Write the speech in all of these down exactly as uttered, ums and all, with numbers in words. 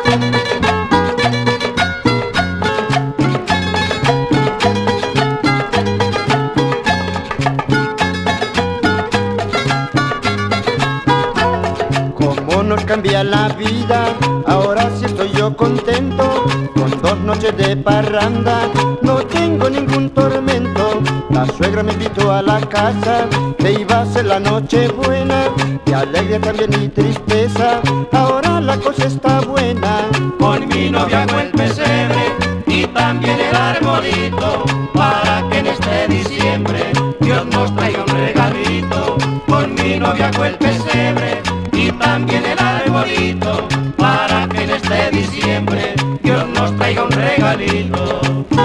Cómo nos cambia la vida, ahora sí estoy yo contento. Con dos noches de parranda no tengo ningún tormento. La suegra me invitó a la casa, que iba a ser la noche buena, y alegre también y tristeza, ahora la cosa está buena. Con mi novia hago el pesebre y también el arbolito, para que en este diciembre Dios nos traiga un regalito. Con mi novia hago el pesebre y también el arbolito, para que en este diciembre Dios nos traiga un regalito.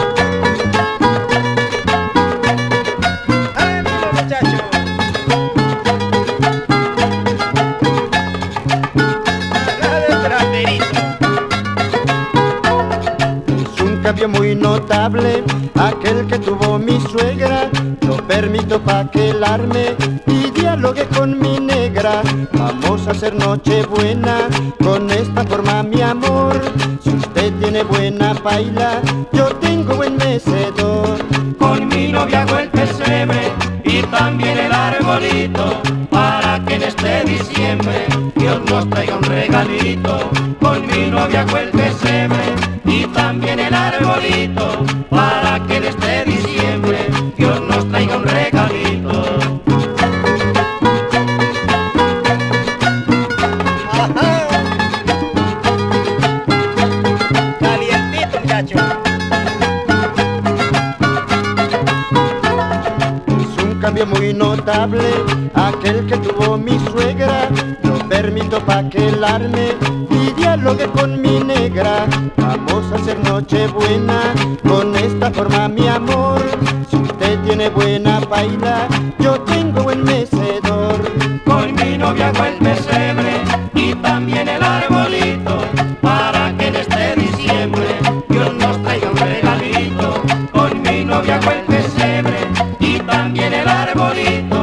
¡Ánimo, muchachos! Es un cambio muy notable aquel que tuvo mi suegra. Lo permito pa' que el arme y dialogue con mi negra. Vamos a hacer noche buena con esta forma, mi amor. Si usted tiene buena paila, yo tengo buen mecedor. Con mi novia hago el pesebre y también el arbolito, para que en este diciembre Dios nos traiga un regalito. Con mi novia hago el pesebre y también el arbolito, para que en este diciembre Dios nos traiga un regalito. ¡Ajá! Calientito, muchacho. Es un cambio muy notable aquel que tuvo mi suegra. Lo permito pa' que el arme y dialogue con mi negra. Vamos a hacer noche buena con esta forma, mi amor. Si usted tiene buena paila, yo tengo buen mecedor. Con mi novia hago el pesebre y también el arbolito, para que en este diciembre Dios nos traiga un regalito. Con mi novia hago el pesebre y también el arbolito,